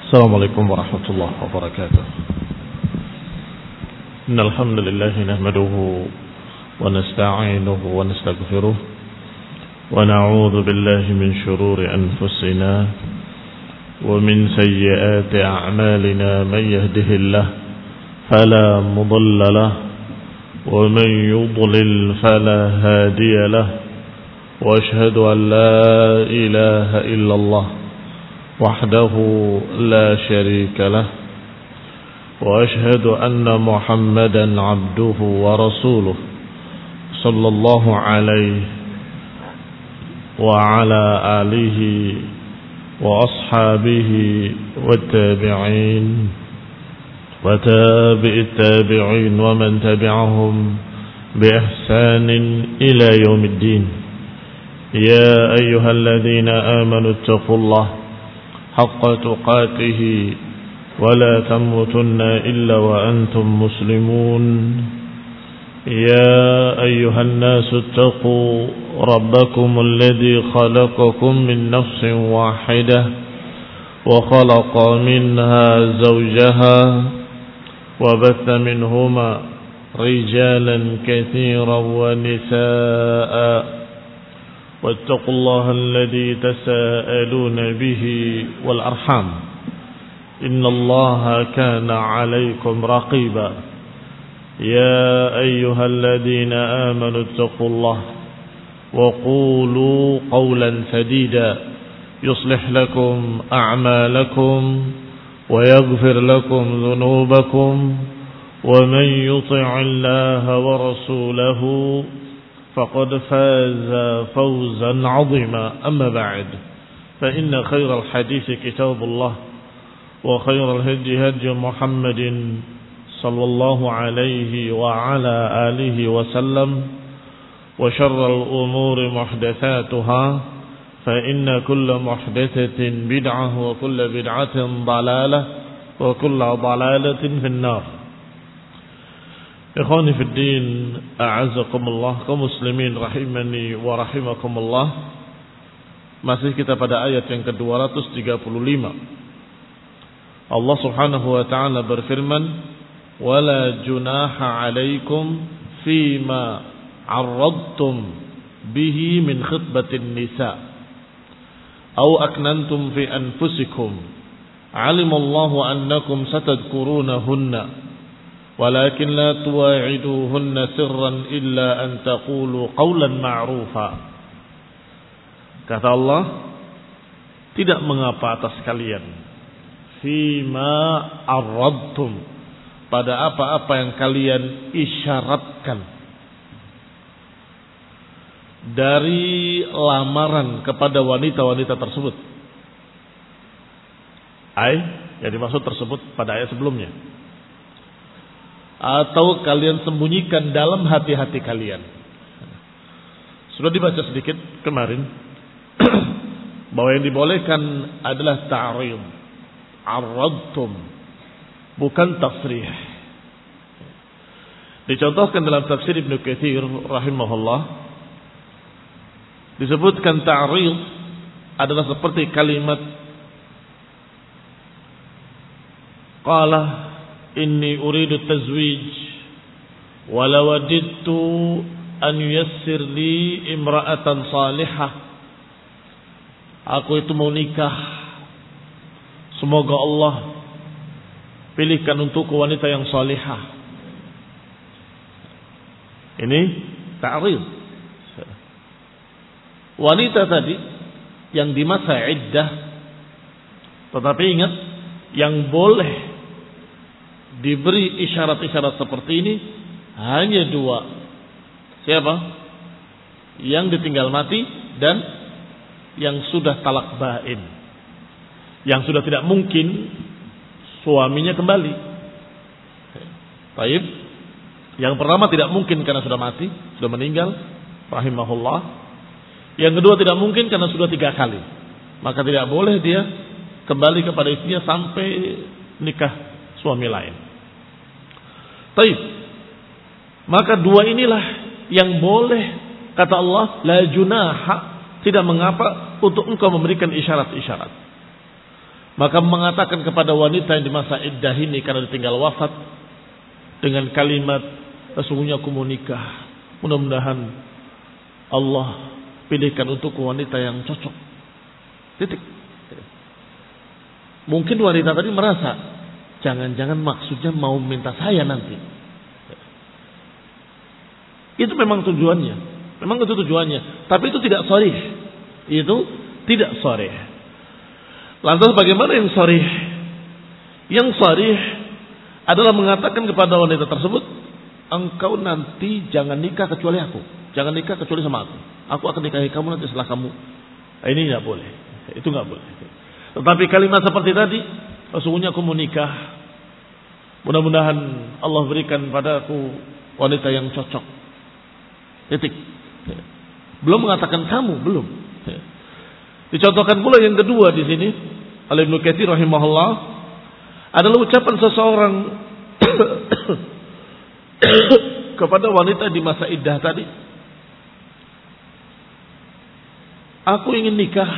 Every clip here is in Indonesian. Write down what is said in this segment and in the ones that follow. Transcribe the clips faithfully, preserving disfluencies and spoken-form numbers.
السلام عليكم ورحمة الله وبركاته. إن الحمد لله نحمده ونستعينه ونستغفره ونعوذ بالله من شرور أنفسنا ومن سيئات أعمالنا. من يهده الله فلا مضل له ومن يضلل فلا هادي له، وأشهد أن لا إله إلا الله وحده لا شريك له، وأشهد أن محمدا عبده ورسوله صلى الله عليه وعلى آله وأصحابه والتابعين وتابع التابعين ومن تبعهم بإحسان إلى يوم الدين. يا أيها الذين آمنوا اتقوا الله حق تقاته ولا تموتن إلا وأنتم مسلمون. يا أيها الناس اتقوا ربكم الذي خلقكم من نفس واحدة وخلق منها زوجها وبث منهما رجالا كثيرا ونساء، واتقوا الله الذي تساءلون به والأرحام إن الله كان عليكم رقيبا. يا أيها الذين آمنوا اتقوا الله وقولوا قولا سديدا يصلح لكم أعمالكم ويغفر لكم ذنوبكم، ومن يطع الله ورسوله فقد فاز فوزا عظيما. أما بعد، فإن خير الحديث كتاب الله وخير الهدي هدي محمد صلى الله عليه وعلى آله وسلم، وشر الأمور محدثاتها فإن كل محدثة بدعة وكل بدعة ضلالة وكل ضلالة في النار. Ikhwani fi din, a'azzakumullah, kaum muslimin rahimani wa rahimakumullah. Masih kita pada ayat yang ke dua ratus tiga puluh lima. Allah Subhanahu wa taala berfirman, "Wala junaha 'alaikum fima 'arradtum bihi min khitbatin nisa aw aknantum fi anfusikum 'alimallahu annakum satadhkurunahunna walakin la tuwa'iduhunna sirran illa an taqulu qawlan ma'rufa." Kata Allah, tidak mengapa atas kalian fima arradtum, pada apa-apa yang kalian isyaratkan dari lamaran kepada wanita-wanita tersebut. Ay, yang dimaksud tersebut pada ayat sebelumnya. Atau kalian sembunyikan dalam hati-hati kalian. Sudah dibaca sedikit kemarin bahwa yang dibolehkan adalah ta'rid, arradtum, bukan tasrih. Dicontohkan dalam tafsir Ibnu Katsir rahimahullah, disebutkan ta'rid adalah seperti kalimat qala inni uridu tazwij walau wadidtu an yuyassir li imra'atan salihah. Aku itu mau nikah, semoga Allah pilihkan untukku wanita yang salihah. Ini ta'rid. Wanita tadi yang di masa iddah, tetapi ingat, yang boleh diberi isyarat-isyarat seperti ini hanya dua. Siapa? Yang ditinggal mati dan yang sudah talak bain, yang sudah tidak mungkin suaminya kembali. Baik. Yang pertama tidak mungkin karena sudah mati, sudah meninggal, rahimahullah. Yang kedua tidak mungkin karena sudah tiga kali. Maka tidak boleh dia kembali kepada istrinya sampai nikah suami lain. Baik. Maka dua inilah yang boleh, kata Allah, la junaha, tidak mengapa untuk engkau memberikan isyarat-isyarat. Maka mengatakan kepada wanita yang di masa iddah ini karena ditinggal wafat dengan kalimat, sesungguhnya aku mau nikah, mudah-mudahan Allah pilihkan untuk wanita yang cocok. Titik. Mungkin wanita tadi merasa, jangan-jangan maksudnya mau minta saya nanti. Itu memang tujuannya. Memang itu tujuannya. Tapi itu tidak sharih. Itu tidak sharih. Lantas bagaimana yang sharih? Yang sharih adalah mengatakan kepada wanita tersebut, engkau nanti jangan nikah kecuali aku. Jangan nikah kecuali sama aku. Aku akan nikahi kamu nanti setelah kamu. Ini tidak boleh. Itu tidak boleh. Tetapi kalimat seperti tadi, sesungguhnya aku mau nikah, mudah-mudahan Allah berikan padaku wanita yang cocok. Titik. Belum mengatakan kamu, belum. Dicontohkan pula yang kedua di sini oleh Ibnu Katsir rahimahullah adalah ucapan seseorang kepada wanita di masa iddah tadi, aku ingin nikah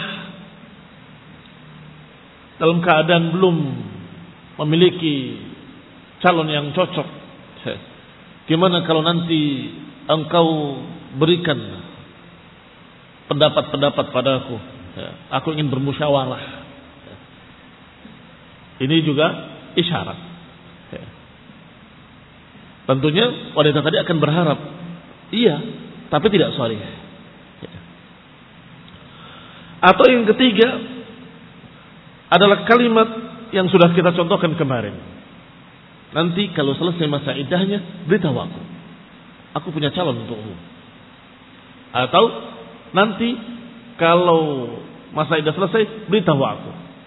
dalam keadaan belum memiliki calon yang cocok. Gimana kalau nanti engkau berikan pendapat-pendapat padaku? Aku ingin bermusyawarah. Ini juga isyarat. Tentunya wanita tadi akan berharap, iya, tapi tidak sharih. Atau yang ketiga adalah kalimat yang sudah kita contohkan kemarin. Nanti kalau selesai masa iddahnya, beritahu aku. Aku punya calon untukmu. Atau nanti kalau masa iddah selesai, beritahu aku.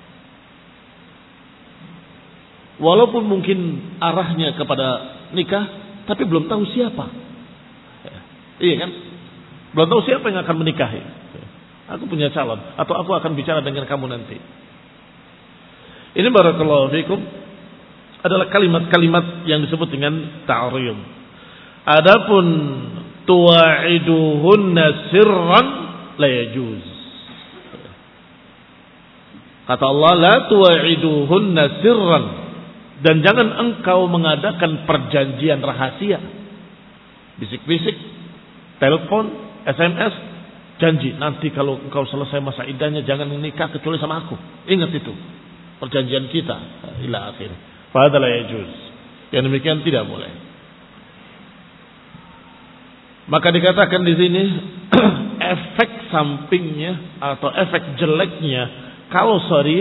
Walaupun mungkin arahnya kepada nikah, tapi belum tahu siapa. Iya kan? Belum tahu siapa yang akan menikahi. Aku punya calon, atau aku akan bicara dengan kamu nanti. Ini barakallahu fikum adalah kalimat-kalimat yang disebut dengan ta'rid. Adapun tuwa'iduhunna sirran la yajuz. Kata Allah, la tuwa'iduhunna sirran, dan jangan engkau mengadakan perjanjian rahasia. Bisik-bisik, telepon, S M S, janji nanti kalau engkau selesai masa iddahnya jangan menikah kecuali sama aku. Ingat itu perjanjian kita ila akhir. Fa hadza la yajuz. Yang demikian tidak boleh. Maka dikatakan di sini efek sampingnya atau efek jeleknya kalau sharih,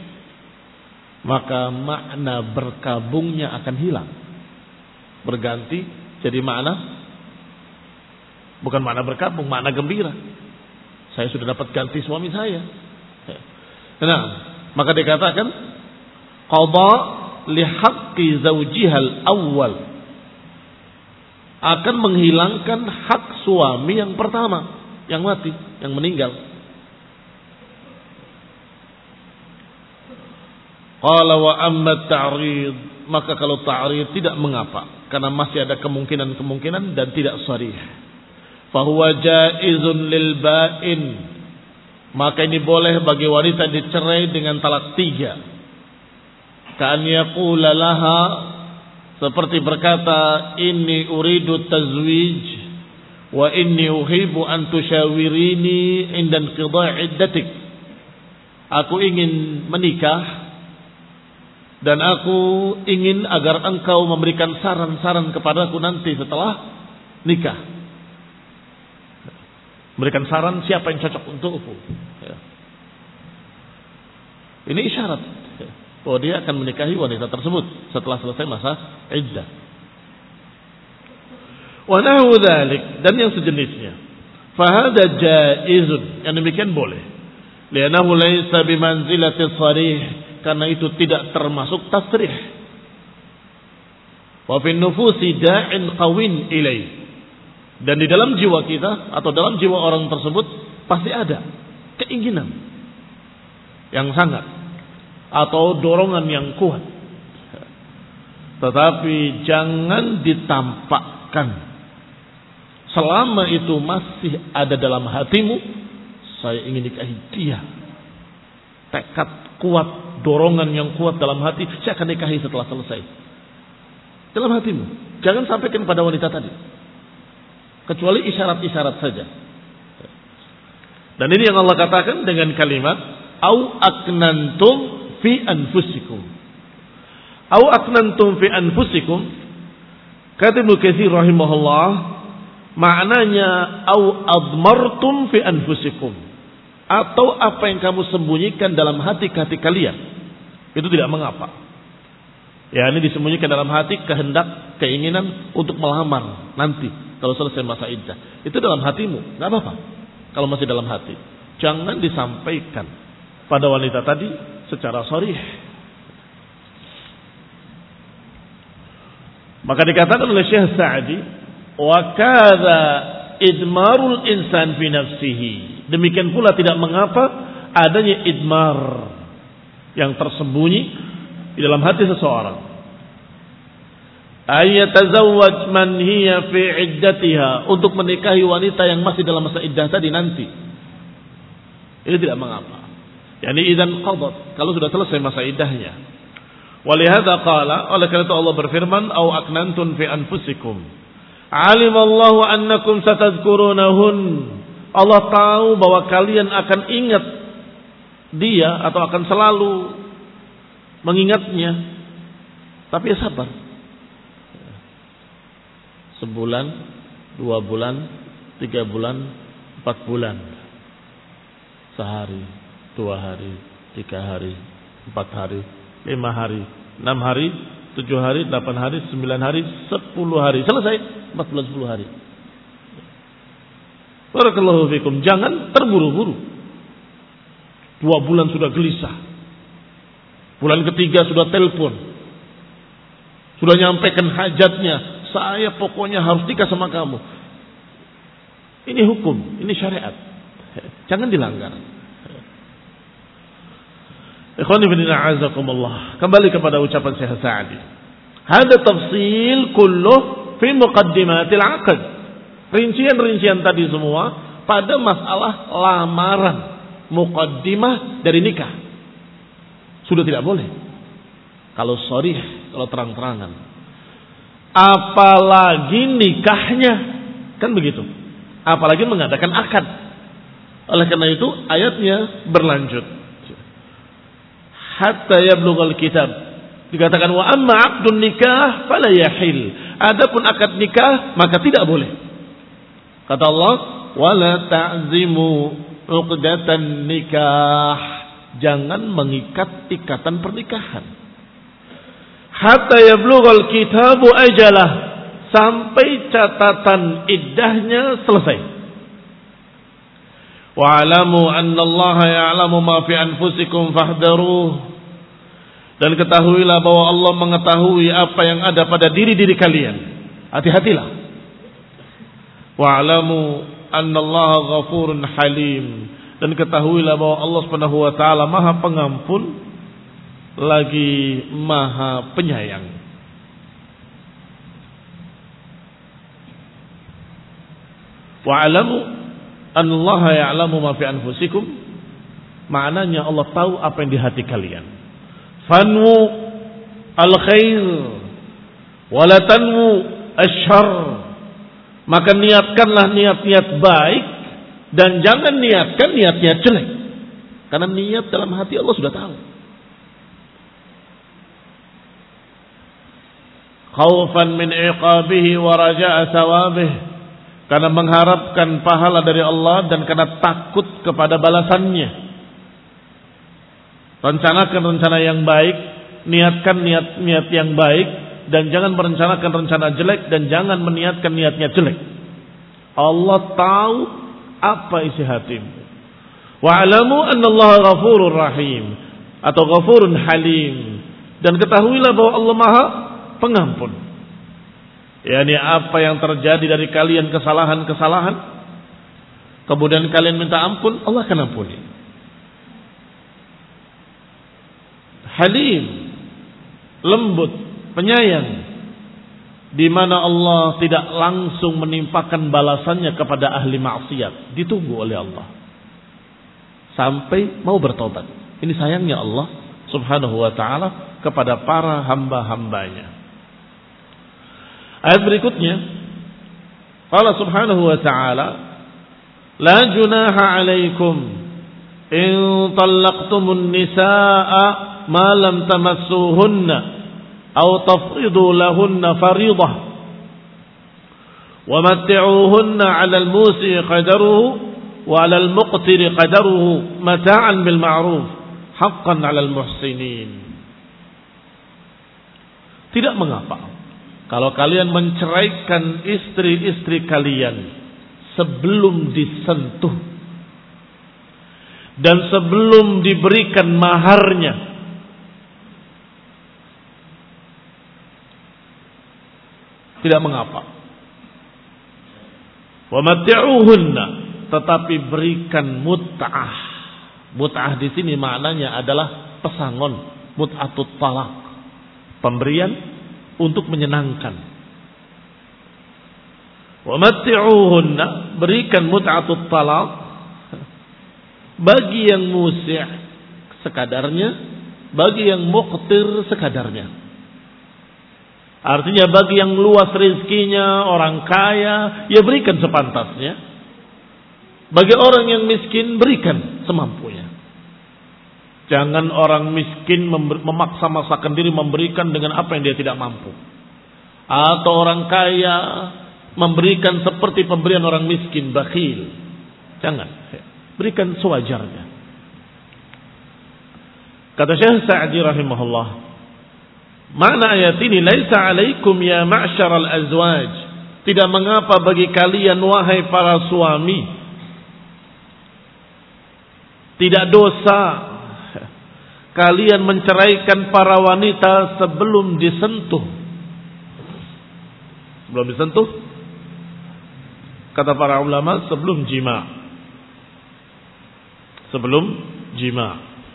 maka makna berkabungnya akan hilang, berganti jadi makna bukan makna berkabung, makna gembira. Saya sudah dapat ganti suami saya. Nah, maka dikatakan qada li haqqi zawjihal awwal, akan menghilangkan hak suami yang pertama, yang mati, yang meninggal. Qala wa amma ta'rid, maka kalau ta'rid tidak mengapa, karena masih ada kemungkinan-kemungkinan dan tidak sharih. Fa huwa jaizun lil ba'in, maka ini boleh bagi wanita dicerai dengan talak tiga. Ka'an yaqula laha, seperti berkata, inni uridu tazwij wa inni uhibbu an tushawirini inda inqidha'i iddatik. Aku ingin menikah dan aku ingin agar engkau memberikan saran-saran kepadaku nanti setelah nikah. Berikan saran siapa yang cocok untukku. Ini isyarat bahwa dia akan menikahi wanita tersebut setelah selesai masa iddah. Wa nahu dzalik, dan yang sejenisnya. Fa hadza jaizun, yang demikian boleh. Li'annahu laysa bimanzilati sharih, karena itu tidak termasuk tasrih. Wa fi nufusi da'in qawin ilai, dan di dalam jiwa kita atau dalam jiwa orang tersebut pasti ada keinginan yang sangat atau dorongan yang kuat, tetapi jangan ditampakkan. Selama itu masih ada dalam hatimu, saya ingin nikahi dia, tekad kuat dorongan yang kuat dalam hati, saya akan nikahi setelah selesai. Dalam hatimu. Jangan sampaikan pada wanita tadi. Kecuali isyarat-isyarat saja. Dan ini yang Allah katakan dengan kalimat au aknantum fi anfusikum. Au aknantum fi anfusikum. Kata Ibnu Katsir rahimahullah, maknanya au admartum fi anfusikum, atau apa yang kamu sembunyikan dalam hati-hati kalian. Itu tidak mengapa. Ya, ini disembunyikan dalam hati kehendak, keinginan untuk melamar nanti kalau selesai masa iddah. Itu dalam hatimu, enggak apa-apa. Kalau masih dalam hati, jangan disampaikan pada wanita tadi secara sharih. Maka dikatakan oleh Syekh Sa'di, wa kadza idmarul insan fi nafsihi. Demikian pula tidak mengapa adanya idmar yang tersembunyi di dalam hati seseorang. Ayatazawwaj man hiya fi iddatiha, untuk menikahi wanita yang masih dalam masa iddah tadi nanti. Ini tidak mengapa. Yani idzan qadat, kalau sudah selesai masa iddahnya. Walihada qala, oleh karena itu Allah berfirman, au aknantun fi anfusikum. Alimallahu annakum satadhkurunahun. Allah tahu bahwa kalian akan ingat dia atau akan selalu mengingatnya. Tapi ya sabar. Sebulan, dua bulan, tiga bulan, empat bulan. Sehari, dua hari, tiga hari, empat hari, lima hari, enam hari, tujuh hari, delapan hari, sembilan hari, sepuluh hari. Selesai, empat bulan, sepuluh hari. Barakallahu fikum. Jangan terburu-buru. Dua bulan sudah gelisah. Bulan ketiga sudah telepon. Sudah nyampaikan hajatnya. Saya pokoknya harus nikah sama kamu. Ini hukum, ini syariat. Jangan dilanggar. Ikhwani fillah azakumullah. Kembali kepada ucapan Syekh Sa'di. Hada tafsil kulluh fi muqaddimatil aqd. Rincian-rincian tadi semua pada masalah lamaran, muqaddimah dari nikah. Sudah tidak boleh. Kalau sharih, kalau terang-terangan. Apalagi nikahnya, kan begitu. Apalagi mengadakan akad. Oleh karena itu ayatnya berlanjut. Hatta yablughal kitab. Dikatakan wa amma 'aqdun nikah fala yahil. Adapun akad nikah maka tidak boleh. Kata Allah, wala ta'zimu 'uqdatan nikah. Jangan mengikat ikatan pernikahan. Hatta yablughal kitabu ajalah, sampai catatan iddahnya selesai. Wa'lamu annallaha ya'lamu ma fi anfusikum fahdharuh. Dan ketahuilah bahwa Allah mengetahui apa yang ada pada diri-diri kalian. Hati-hatilah. Wa'lamu annallaha ghafurun halim. Dan ketahuilah bahwa Allah Subhanahu wa taala Maha Pengampun lagi Maha Penyayang. Wa'lamu annallaha ya'lamu ma fi anfusikum. Maknanya Allah tahu apa yang di hati kalian. Fanwu al-khair wa la tanwu asy-syarr. Maka niatkanlah niat-niat baik dan jangan niatkan niat-niat jelek. Karena niat dalam hati Allah sudah tahu. Khaufan min iqabihi wa raja'a thawabih. Karena mengharapkan pahala dari Allah dan karena takut kepada balasannya. Rencanakan rencana yang baik, niatkan niat-niat yang baik, dan jangan merencanakan rencana jelek dan jangan meniatkan niatnya jelek. Allah tahu apa isi hatimu. Wa'lamu annallaha ghafurur rahim, atau ghafurun halim. Dan ketahuilah bahwa Allah Maha Pengampun. Yani apa yang terjadi dari kalian kesalahan-kesalahan, kemudian kalian minta ampun, Allah akan ampuni. Halim, lembut, penyayang, di mana Allah tidak langsung menimpakan balasannya kepada ahli maksiat. Ditunggu oleh Allah sampai mau bertobat. Ini sayangnya Allah Subhanahu wa ta'ala kepada para hamba-hambanya. Ayat berikutnya, Allah Subhanahu wa ta'ala, la junaha alaikum in talaqtumun nisaa ma lam tamassuhunna aw tafridu lahunna faridah wa matti'uhunna 'ala al-musi'i qadaruhu wa 'ala al-muqtiri qadaruhu mata'an bil ma'ruf haqqan 'ala al-muhsinin. Tidak mengapa kalau kalian menceraikan istri-istri kalian sebelum disentuh dan sebelum diberikan maharnya. Tidak mengapa. Wa matti'uhunna, tetapi berikan mut'ah. Mut'ah di sini maknanya adalah pesangon, mut'atut talaq. Pemberian untuk menyenangkan. Wa matti'uhunna, berikan mut'atut talaq bagi yang musih sekadarnya, bagi yang muqtir sekadarnya. Artinya bagi yang luas rezekinya, orang kaya, ya berikan sepantasnya. Bagi orang yang miskin, berikan semampunya. Jangan orang miskin memaksa-maksakan diri memberikan dengan apa yang dia tidak mampu. Atau orang kaya memberikan seperti pemberian orang miskin, bakhil. Jangan. Berikan sewajarnya. Kata Syekh Sa'di rahimahullah, makna ayat ini, laisa alaikum ya ma'syaral azwaj, tidak mengapa bagi kalian wahai para suami, tidak dosa kalian menceraikan para wanita sebelum disentuh. Sebelum disentuh, kata para ulama, sebelum jima. Sebelum jima.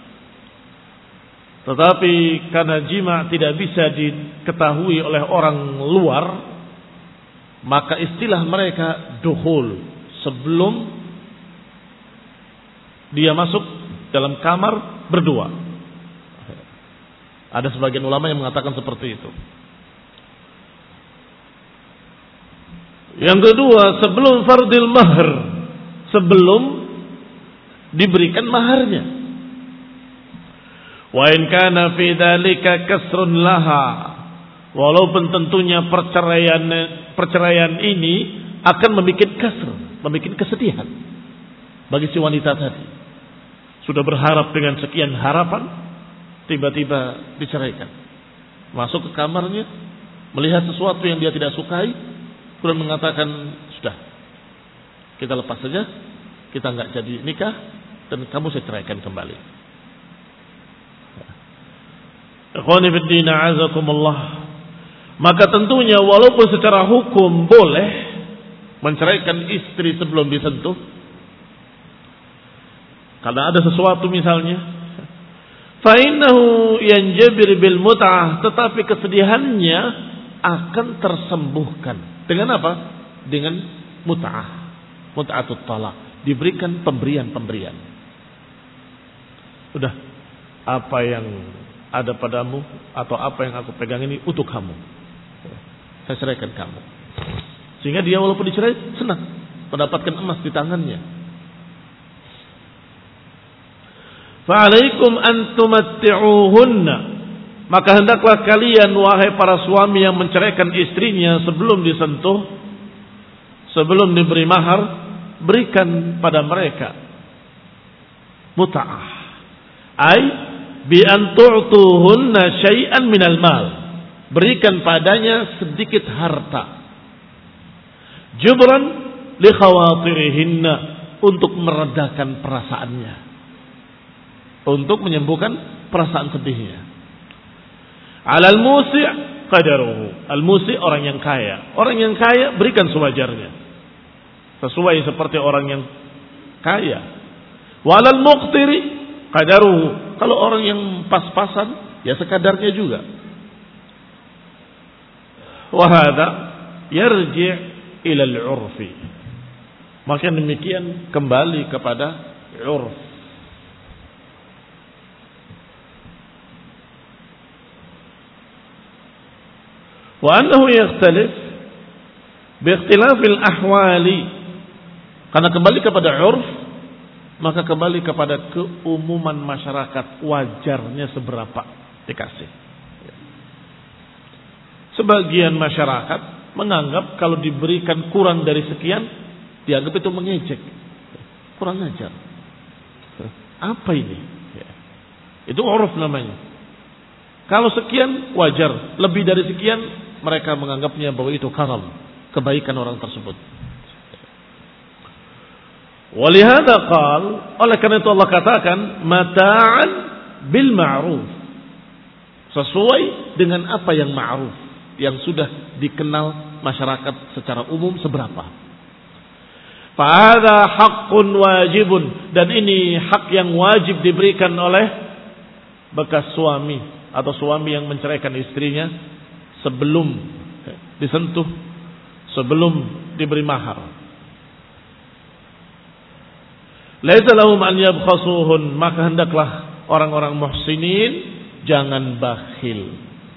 Tetapi karena jima tidak bisa diketahui oleh orang luar, maka istilah mereka dukhul, sebelum dia masuk dalam kamar berdua. Ada sebagian ulama yang mengatakan seperti itu. Yang kedua, sebelum fardil mahr, sebelum diberikan maharnya. Wa in kana fi dzalika kasrun laha, walaupun tentunya perceraian perceraian ini akan membuat kasr, membuat kesedihan bagi si wanita tadi. Sudah berharap dengan sekian harapan, tiba-tiba diceraikan. Masuk ke kamarnya, melihat sesuatu yang dia tidak sukai, kemudian mengatakan, sudah, kita lepas saja, kita enggak jadi nikah, dan kamu saya ceraikan kembali. Ikhwani fid din, a'azakumullah. Maka tentunya walaupun secara hukum boleh menceraikan istri sebelum disentuh, karena ada sesuatu misalnya, fa innahu yanjabir bil mut'ah, tetapi kesedihannya akan tersembuhkan dengan apa? Dengan mut'ah, mut'atut talaq, diberikan pemberian-pemberian. Udah, apa yang ada padamu atau apa yang aku pegang ini untuk kamu, saya ceraikan kamu. Sehingga dia walaupun dicerai senang mendapatkan emas di tangannya. Fa'alaikum an tumatti'uhunna, maka hendaklah kalian wahai para suami yang menceraikan istrinya sebelum disentuh, sebelum diberi mahar, berikan pada mereka mut'ah. Ai bi an tu'tuhunna syai'an minal mal, berikan padanya sedikit harta, jubran li khawatirihinna, untuk meredakan perasaannya, untuk menyembuhkan perasaan sedihnya. Alal musi' qadaruhu, al musi' orang yang kaya, orang yang kaya berikan sewajarnya, sesuai seperti orang yang kaya. Walal muqtiri qadaruhu, kalau orang yang pas-pasan ya sekadarnya juga. Wa hadza yarji' ila al-'urfi, maka demikian kembali kepada 'urf. Wa annahu yakhtalif bi ikhtilafil ahwali. Karena kembali kepada urf, maka kembali kepada keumuman masyarakat, wajarnya seberapa dikasih. Sebagian masyarakat menganggap kalau diberikan kurang dari sekian, dianggap itu mengejek, kurang ajar. Apa ini? Itu uruf namanya. Kalau sekian wajar, lebih dari sekian mereka menganggapnya bahwa itu karam, kebaikan orang tersebut. Walihada qal, oleh karena itu Allah katakan mata'an bil ma'ruf, sesuai dengan apa yang ma'ruf, yang sudah dikenal masyarakat secara umum seberapa. Fahadha haqqun wajibun, dan ini hak yang wajib diberikan oleh bekas suami atau suami yang menceraikan istrinya sebelum disentuh, sebelum diberi mahar. Laisa lahum an yabkhasuhun, maka hendaklah orang-orang muhsinin jangan bakhil.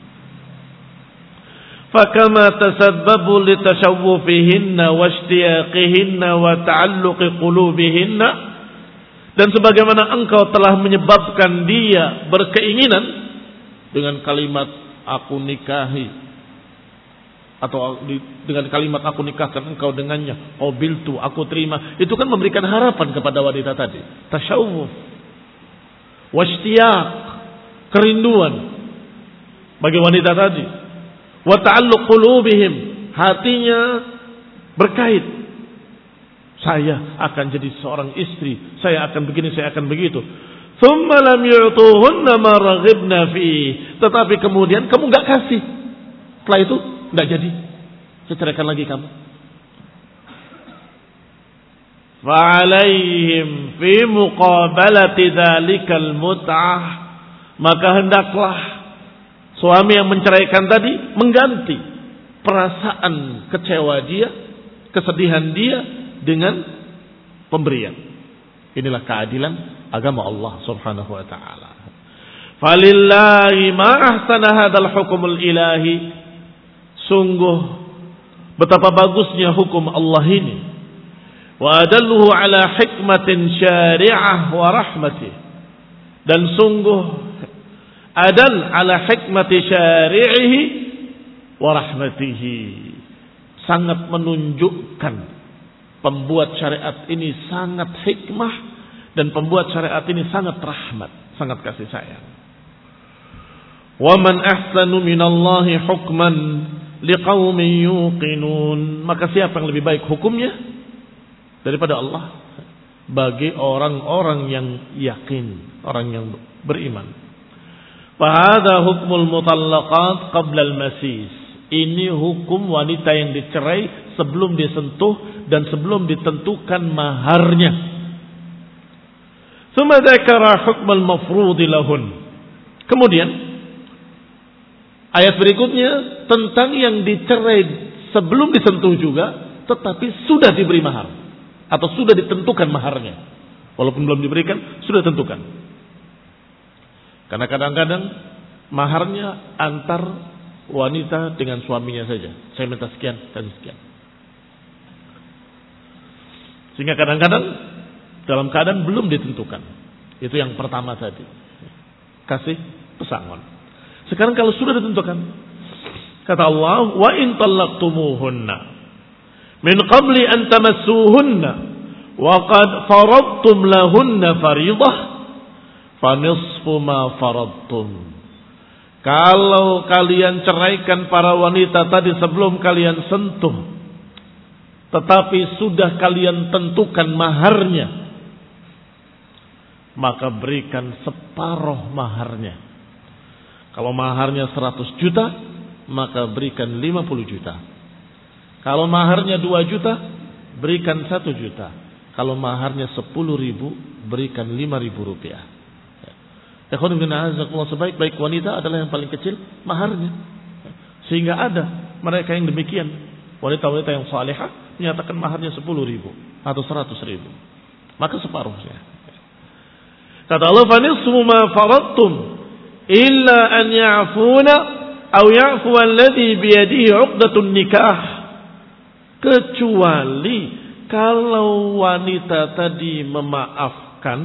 Fakama tasabbabu litashawwufihinna washtiyaqihinna wa ta'alluqi qulubihinna, dan sebagaimana engkau telah menyebabkan dia berkeinginan dengan kalimat aku nikahi, atau dengan kalimat aku nikahkan engkau dengannya, qabiltu, aku terima, itu kan memberikan harapan kepada wanita tadi, tasyawuf, washtiyaq, kerinduan bagi wanita tadi, wa ta'alluq qulubihim, hatinya berkait, saya akan jadi seorang istri, saya akan begini, saya akan begitu. Thumma lam yu'tuhunna ma raghibna fi, tetapi kemudian kamu enggak kasih, setelah itu enggak jadi, saya ceraikan lagi kamu. Fa'alaihim fi muqabalati dzalikal mut'ah, maka hendaklah suami yang menceraikan tadi mengganti perasaan kecewa dia, kesedihan dia dengan pemberian. Inilah keadilan agama Allah Subhanahu wa taala. Falillahi ma ahsana hadzal hukmul ilahi, sungguh betapa bagusnya hukum Allah ini. Wa adalluhu ala hikmatin syari'ah wa rahmatih, dan sungguh adal ala hikmati syari'ihi wa rahmatihi, sangat menunjukkan pembuat syariat ini sangat hikmah, dan pembuat syariat ini sangat rahmat, sangat kasih sayang. Wa man ahsanu minallahi hukman liqaumin yuqinun, maka siapa yang lebih baik hukumnya daripada Allah bagi orang-orang yang yakin, orang yang beriman. Fahadha hukmul mutallaqat qabla al-masis, ini hukum wanita yang dicerai sebelum disentuh dan sebelum ditentukan maharnya. Tsumma dzakara hukmal mafrudi lahun, kemudian ayat berikutnya tentang yang dicerai sebelum disentuh juga, tetapi sudah diberi mahar atau sudah ditentukan maharnya, walaupun belum diberikan sudah ditentukan. Karena kadang-kadang maharnya antar wanita dengan suaminya saja, saya minta sekian dan sekian, sehingga kadang-kadang dalam keadaan belum ditentukan. Itu yang pertama tadi, kasih pesangon. Sekarang kalau sudah ditentukan, kata Allah, wa in talaqtumuhunna min qabli an tamassuhunna wa qad faradtum lahunna fariidah fa nisfu ma faradtum. Kalau kalian ceraikan para wanita tadi sebelum kalian sentuh, tetapi sudah kalian tentukan maharnya, maka berikan separuh maharnya. Kalau maharnya seratus juta, maka berikan lima puluh juta. Kalau maharnya dua juta, berikan satu juta. Kalau maharnya sepuluh ribu, berikan lima ribu rupiah. Ikhwan bin Azzaqullah, sebaik-baik wanita adalah yang paling kecil maharnya. Sehingga ada mereka yang demikian. Wanita-wanita yang salihah menyatakan maharnya sepuluh ribu atau seratus ribu. Maka separuhnya. Kata Allah, فَنِصْفُ مَا فَرَضْتُمْ إِلَّا أَنْ يَعْفُونَ aw ya'fu alladhi biyadihi 'uqdatun nikah, kecuali kalau wanita tadi memaafkan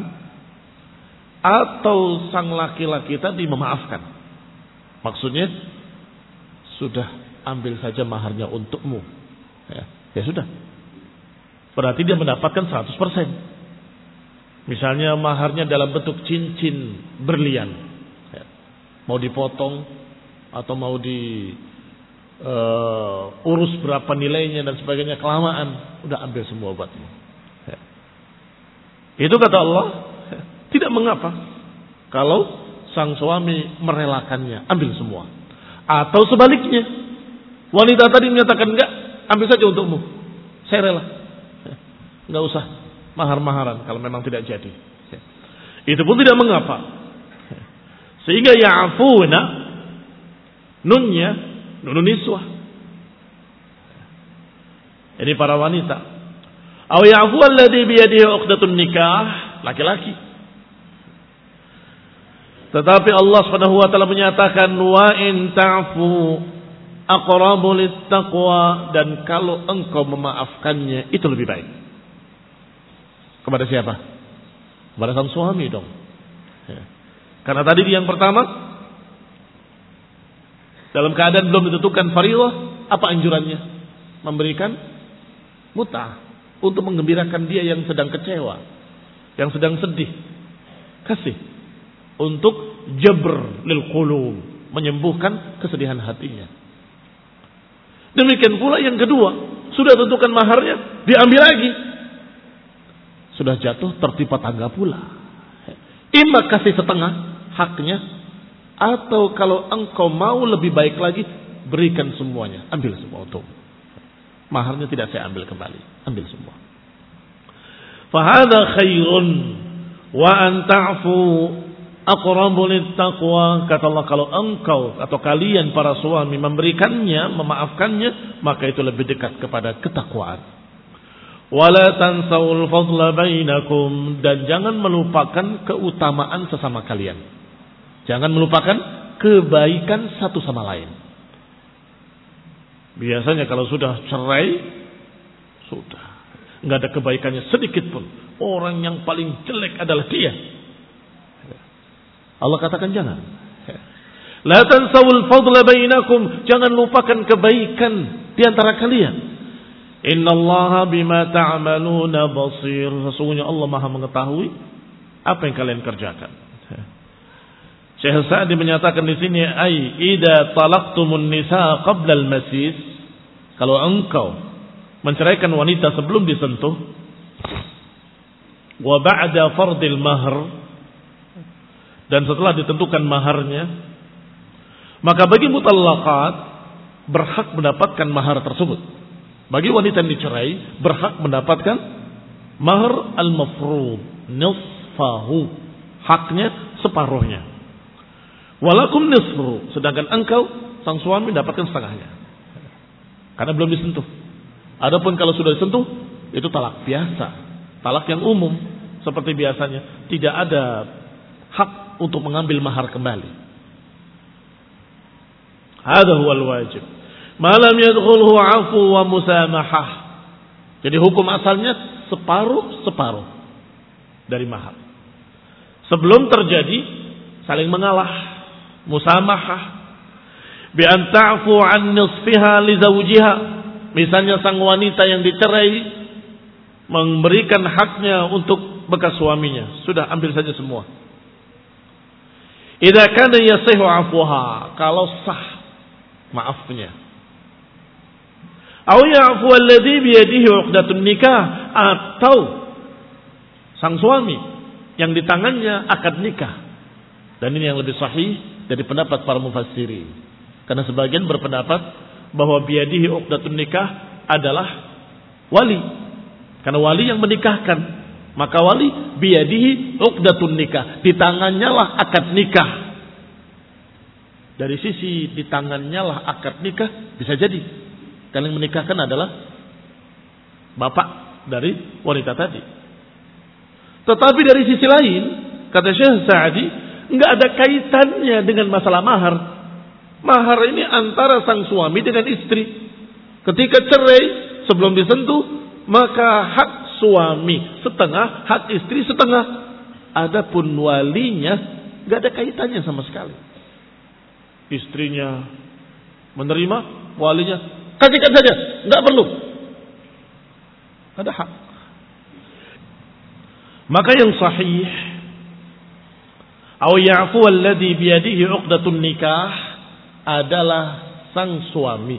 atau sang laki-laki tadi memaafkan. Maksudnya sudah ambil saja maharnya untukmu. Ya, ya sudah. Berarti dia mendapatkan seratus persen. Misalnya maharnya dalam bentuk cincin berlian. Ya. Mau dipotong atau mau di uh, urus berapa nilainya dan sebagainya, kelamaan, udah ambil semua buatmu. Ya. Itu kata Allah, ya, tidak mengapa kalau sang suami merelakannya, ambil semua. Atau sebaliknya, wanita tadi menyatakan enggak, ambil saja untukmu, saya rela, ya. Enggak usah mahar-maharan kalau memang tidak jadi. Ya. Itu pun tidak mengapa. Ya. Sehingga ya'afuna, nunnya nun niswah. Jadi para wanita. Aw ya'fu alladhi biyadihi 'uqdatun nikah, laki-laki. Tetapi Allah Subhanahu wa taala menyatakan wa in ta'fu aqrabu littaqwa, dan kalau engkau memaafkannya itu lebih baik. Kepada siapa? Kepada sang suami dong. Ya. Karena tadi yang pertama dalam keadaan belum ditentukan fardhu, apa anjurannya? Memberikan mut'ah untuk menggembirakan dia yang sedang kecewa, yang sedang sedih. Kasih untuk jabr lil qulub, menyembuhkan kesedihan hatinya. Demikian pula yang kedua, sudah tentukan maharnya, diambil lagi. Sudah jatuh tertimpa tangga pula. Ima kasih setengah haknya, atau kalau engkau mau lebih baik lagi, berikan semuanya, ambil semua untuk maharnya tidak saya ambil kembali, ambil semua. Fahada khairun wa an ta'fu aqrabu littaqwa. Kata Allah, kalau engkau atau kalian para suami memberikannya, memaafkannya, maka itu lebih dekat kepada ketakwaan. Wala tansawul fadla bainakum, dan jangan melupakan keutamaan sesama kalian. Jangan melupakan kebaikan satu sama lain. Biasanya kalau sudah cerai, sudah nggak ada kebaikannya sedikit pun. Orang yang paling jelek adalah dia. Allah katakan jangan. La tansawul fadla bainakum, jangan lupakan kebaikan di antara kalian. Innallaha bima ta'maluna basir. Sesungguhnya Allah Maha mengetahui apa yang kalian kerjakan. Syekh Sa'di menyatakan di sini, ai idza talaqtumun nisa qabla al-masis, kalau engkau menceraikan wanita sebelum disentuh, wa ba'da fardil mahr, dan setelah ditentukan maharnya, maka bagi mutallaqat berhak mendapatkan mahar tersebut. Bagi wanita yang dicerai berhak mendapatkan mahar al-mafrud, nisfahu, haknya separuhnya. Walakum nisfu, sedangkan engkau sang suami mendapatkan setengahnya. Karena belum disentuh. Adapun kalau sudah disentuh, itu talak biasa, talak yang umum seperti biasanya, tidak ada hak untuk mengambil mahar kembali. Hadza huwal wajib. Malam yadkhulhu 'afwu wa musamahah. Jadi hukum asalnya separuh-separuh dari mahar. Sebelum terjadi saling mengalah, musamahah. Bi an ta'fu 'an nisfiha li zawjiha. Misalnya sang wanita yang dicerai memberikan haknya untuk bekas suaminya, sudah ambil saja semua. Idza kana yasihu 'afwaha, kalau sah maafnya. Aw ya'fu alladhi bi yadihi 'uqdatun nikah, atau sang suami yang di tangannya akad nikah. Dan ini yang lebih sahih dari pendapat para mufassirin. Karena sebagian berpendapat bahwa bi yadihi 'uqdatun nikah adalah wali. Karena wali yang menikahkan, maka wali bi yadihi 'uqdatun nikah, di tangannya lah akad nikah. Dari sisi di tangannya lah akad nikah, bisa jadi karena yang menikahkan adalah bapak dari wanita tadi. Tetapi dari sisi lain, kata Syekh Sa'di, enggak ada kaitannya dengan masalah mahar. Mahar ini antara sang suami dengan istri. Ketika cerai sebelum disentuh, maka hak suami setengah, hak istri setengah. Adapun walinya gak ada kaitannya sama sekali. Istrinya menerima, walinya kasihkan saja, gak perlu. Ada hak. Maka yang sahih, aw ya'fu alladhi biyadihi 'uqdatun nikah, adalah sang suami.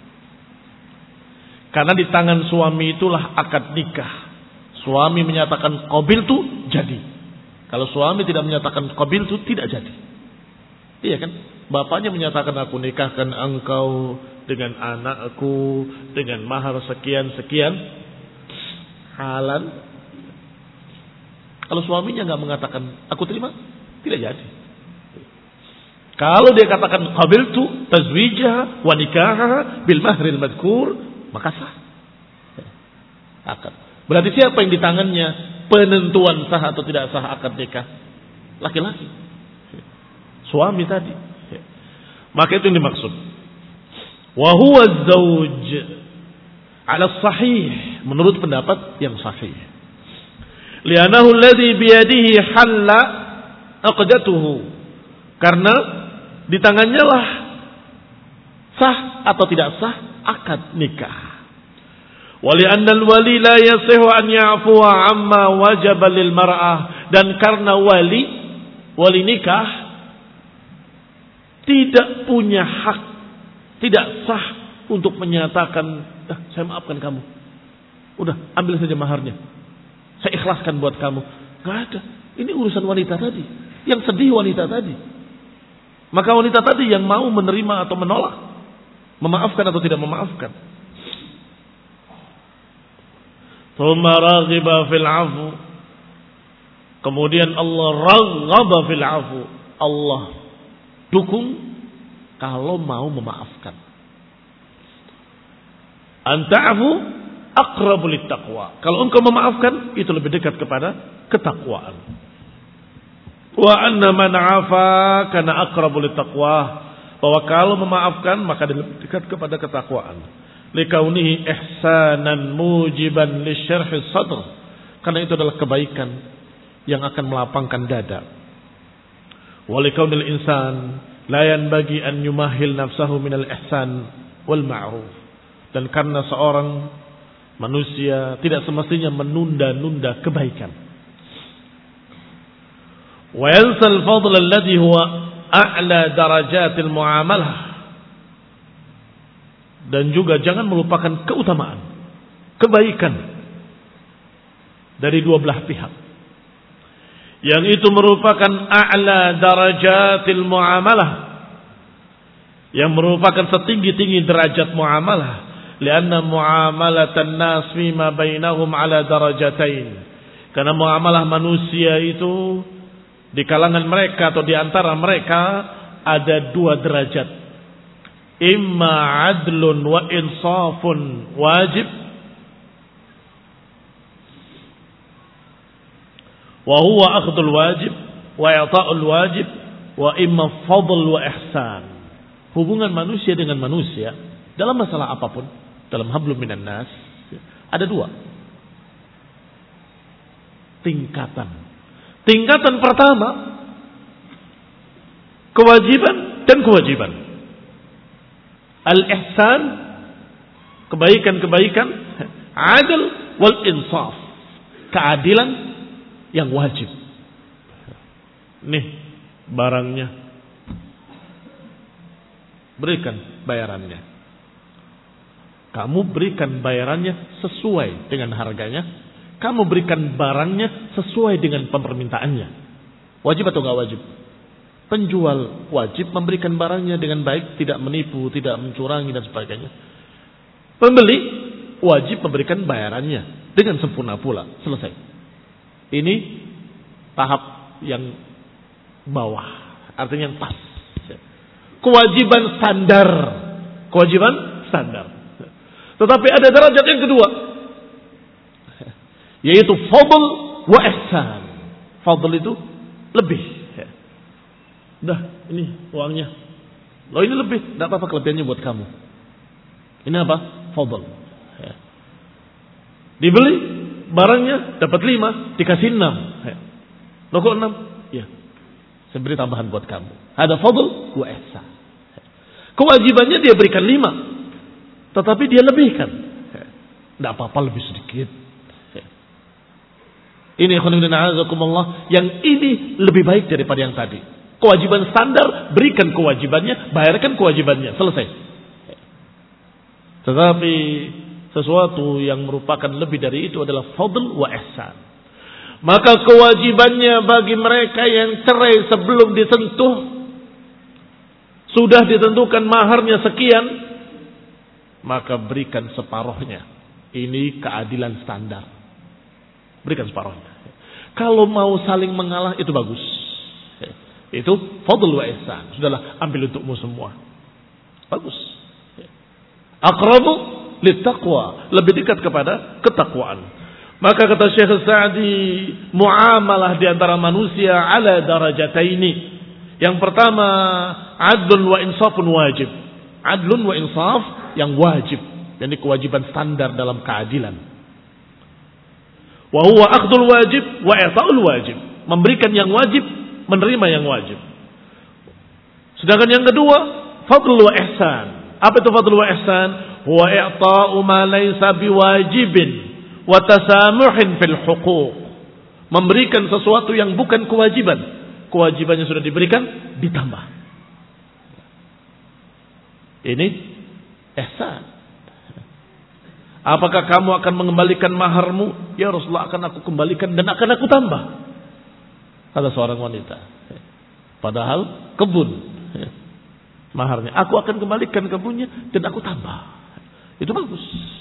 Karena di tangan suami itulah akad nikah. Suami menyatakan qabiltu, jadi. Kalau suami tidak menyatakan qabiltu, tidak jadi. Iya kan? Bapaknya menyatakan aku nikahkan engkau dengan anakku dengan mahar sekian-sekian, halal. Kalau suaminya nggak mengatakan aku terima, tidak jadi. Kalau dia katakan qabiltu tazwijah wa nikahaha bil mahril madkur, maka sah. Akad. Berarti siapa yang di tangannya penentuan sah atau tidak sah akad nikah? Laki-laki. Suami tadi. Maka itu yang dimaksud. Wa huwa az-zawj 'ala sahih, menurut pendapat yang sahih. Li'annahu alladhi biyadihi halla aqdatuhu. Karena di tangannya lah sah atau tidak sah akad nikah. Wali annal wali la yasihu an ya'fuwa amma wajaba lil mar'ah, dan karena wali wali nikah tidak punya hak, tidak sah untuk menyatakan, "Dah, saya maafkan kamu. Udah, ambil saja maharnya. Saya ikhlaskan buat kamu." Enggak ada. Ini urusan wanita tadi. Yang sedih wanita tadi. Maka wanita tadi yang mau menerima atau menolak, memaafkan atau tidak memaafkan. Thumma raghiba fil 'afw. Kemudian Allah raghaba fil 'afw. Allah dukung kalau mau memaafkan. Anta'fu aqrabu littaqwa. Kalau engkau memaafkan, itu lebih dekat kepada ketakwaan. Wa anna man 'afa kana aqrabu littaqwa, bahwa kalau memaafkan maka dekat kepada ketakwaan. Likaunihi ihsanan mujiban lisyarhi sadr, karena itu adalah kebaikan yang akan melapangkan dada. Wa likaunil insan la yanbaghi an yumahhil nafsahu minal ihsan wal ma'ruf, dan karena seorang manusia tidak semestinya menunda-nunda kebaikan. Wa yansal fadl alladhi huwa a'la darajatil muamalah, dan juga jangan melupakan keutamaan, kebaikan dari dua belah pihak, yang itu merupakan a'la darajatil muamalah, yang merupakan setinggi-tinggi derajat muamalah. Lianna muamalatan nas fima bainahum ala darajatain, karena muamalah manusia itu di kalangan mereka atau di antara mereka ada dua derajat. Imma adlun wa insafun wajib, wa huwa akhdul wajib wa i'ta'ul wajib, wa imma fadl wa ihsan. Hubungan manusia dengan manusia dalam masalah apapun, dalam hablum minan nas, ada dua tingkatan. Tingkatan pertama, kewajiban dan kewajiban. Al-ihsan, kebaikan-kebaikan. Adil wal insaf, keadilan yang wajib. Nih barangnya, berikan bayarannya. Kamu berikan bayarannya sesuai dengan harganya. Kamu berikan barangnya sesuai dengan permintaannya. Wajib atau enggak wajib? Penjual wajib memberikan barangnya dengan baik, tidak menipu, tidak mencurangi dan sebagainya. Pembeli wajib memberikan bayarannya dengan sempurna pula. Selesai. Ini tahap yang bawah, artinya yang pas. Kewajiban standar. Kewajiban standar. Tetapi ada derajat yang kedua, yaitu fadl wa ihsan. Fadl itu lebih. Dah, ini uangnya. Loh ini lebih, tidak apa-apa kelebihannya buat kamu. Ini apa? Fadl. Ya. Dibeli barangnya dapat lima, dikasih enam. Ya. Loh kok enam? Ya. Saya beri tambahan buat kamu. Ada fadl wa ihsan. Ya. Kewajibannya dia berikan lima, tetapi dia lebihkan. Ya. Tidak apa-apa lebih sedikit. Ya. Ini khonibdina'azakumullah, yang ini lebih baik daripada yang tadi. Kewajiban standar, berikan kewajibannya, bayarkan kewajibannya, selesai. Tetapi sesuatu yang merupakan lebih dari itu adalah fadl wa ihsan. Maka kewajibannya bagi mereka yang cerai sebelum disentuh, sudah ditentukan maharnya sekian, maka berikan separuhnya. Ini keadilan standar. Berikan separuhnya. Kalau mau saling mengalah itu bagus. Itu fadl wa ihsan. Sudahlah, ambil untukmu semua. Bagus. Aqrabu littaqwa, lebih dekat kepada ketakwaan. Maka kata Syekh Sa'di, muamalah di antara manusia ala darajataini. Yang pertama, adlun wa insafun wajib. Adlun wa insaf yang wajib. Jadi kewajiban standar dalam keadilan. Wa huwa akhdul wajib wa i'ta'ul wajib. Memberikan yang wajib, menerima yang wajib. Sedangkan yang kedua, fadl wa ihsan. Apa itu fadl wa ihsan? Huwa i'ta'u ma laysa biwajibin wa tasamuhin fil huquq. Memberikan sesuatu yang bukan kewajiban. Kewajibannya sudah diberikan, ditambah. Ini ihsan. Apakah kamu akan mengembalikan maharmu? Ya Rasulullah, akan aku kembalikan dan akan aku tambah. Kata seorang wanita. Padahal kebun maharnya. Aku akan kembalikan kebunnya dan aku tambah. Itu bagus.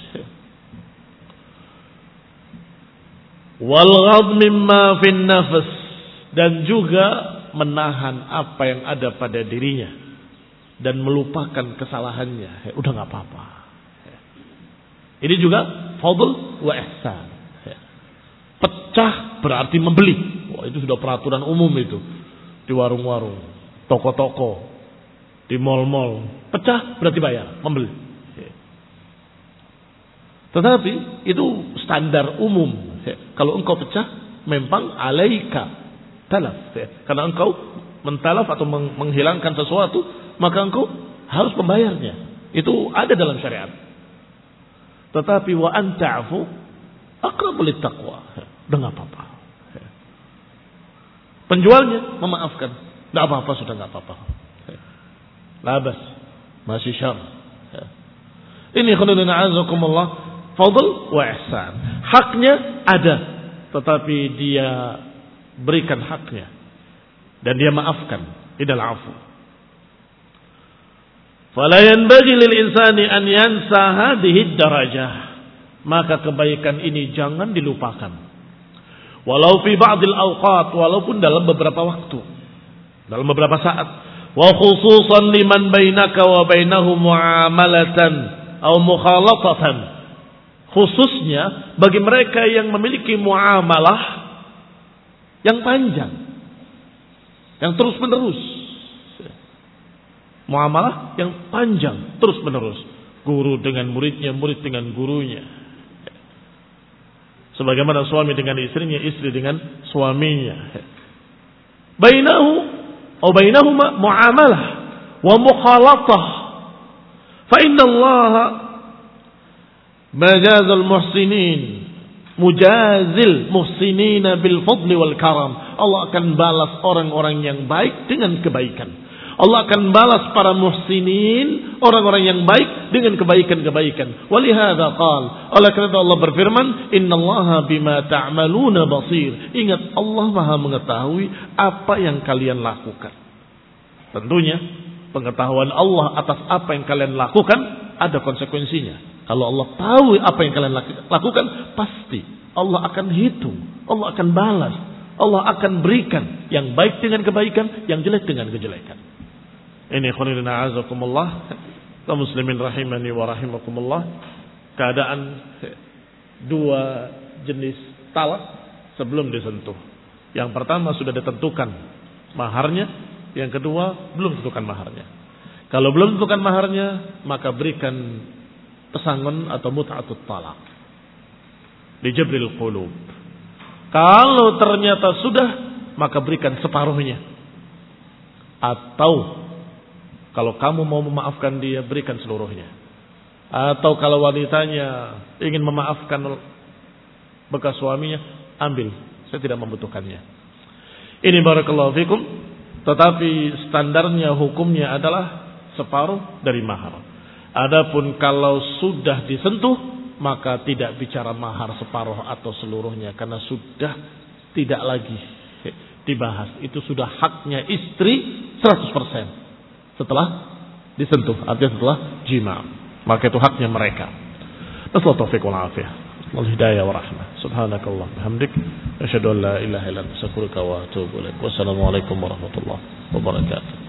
Wal ghad mimma fin nafs, dan juga menahan apa yang ada pada dirinya dan melupakan kesalahannya. Udah enggak apa-apa. Ini juga fadl wa ihsan. Pecah berarti membeli. Wah, itu sudah peraturan umum itu. Di warung-warung, toko-toko, di mal-mal. Pecah berarti bayar, membeli. Tetapi itu standar umum. Kalau engkau pecah, memang alaika talaf. Karena engkau mentalaf atau menghilangkan sesuatu, maka engkau harus membayarnya. Itu ada dalam syariat. Tetapi wa anta'fu aqrabu littaqwa. Udah enggak apa-apa. Penjualnya memaafkan. Enggak apa-apa, sudah enggak apa-apa. Labas, masih syar. Ini khonibina azakumullah, fadl wa ihsan. Haknya ada, tetapi dia berikan haknya dan dia maafkan. Idal afu. Fala yanbaghi lil insani an yansa hadhihi darajah. Maka kebaikan ini jangan dilupakan. Walau fi ba'dil awqat, walaupun dalam beberapa waktu, dalam beberapa saat. Wa khususan liman bainaka wa bainahu muamalatan atau mukhalatatan. Khususnya bagi mereka yang memiliki muamalah yang panjang, yang terus menerus. Muamalah yang panjang, terus menerus. Guru dengan muridnya, murid dengan gurunya. Sebagaimana suami dengan istrinya, istri dengan suaminya. Bainahu atau bainahuma muamalah wa mukhalatah. Fa inna Allah majazal muhsinin, mujazil muhsinina bil fadli wal karam. Allah akan balas orang-orang yang baik dengan kebaikan. Allah akan balas para muhsinin, orang-orang yang baik dengan kebaikan-kebaikan. Walihada qal, oleh karena Allah berfirman, innallaha bima ta'maluna basir. Ingat, Allah Maha mengetahui apa yang kalian lakukan. Tentunya pengetahuan Allah atas apa yang kalian lakukan ada konsekuensinya. Kalau Allah tahu apa yang kalian lakukan, pasti Allah akan hitung, Allah akan balas, Allah akan berikan yang baik dengan kebaikan, yang jelek dengan kejelekan. Ini khonirina azakumullah, kaum muslimin rahimani wa rahimakumullah. Keadaan dua jenis talak sebelum disentuh. Yang pertama sudah ditentukan maharnya, yang kedua belum ditentukan maharnya. Kalau belum tentukan maharnya, maka berikan pesangon atau mut'atut talaq. Dijabril qulub. Kalau ternyata sudah, maka berikan separuhnya. Atau kalau kamu mau memaafkan dia, berikan seluruhnya. Atau kalau wanitanya ingin memaafkan bekas suaminya, ambil. Saya tidak membutuhkannya. Ini barakallahu fikum. Tetapi standarnya, hukumnya adalah separuh dari mahar. Adapun kalau sudah disentuh, maka tidak bicara mahar separuh atau seluruhnya. Karena sudah tidak lagi dibahas. Itu sudah haknya istri seratus persen. Setelah disentuh, artinya setelah jima. Maka itu haknya mereka. Nasallahu taufiq wal afiyah. Wal hidayah wa rahmah. Subhanakallah bihamdik, asyhadu an la ilaha illa anta astaghfiruka wa atubu ilaik. Wassalamualaikum warahmatullahi wabarakatuh.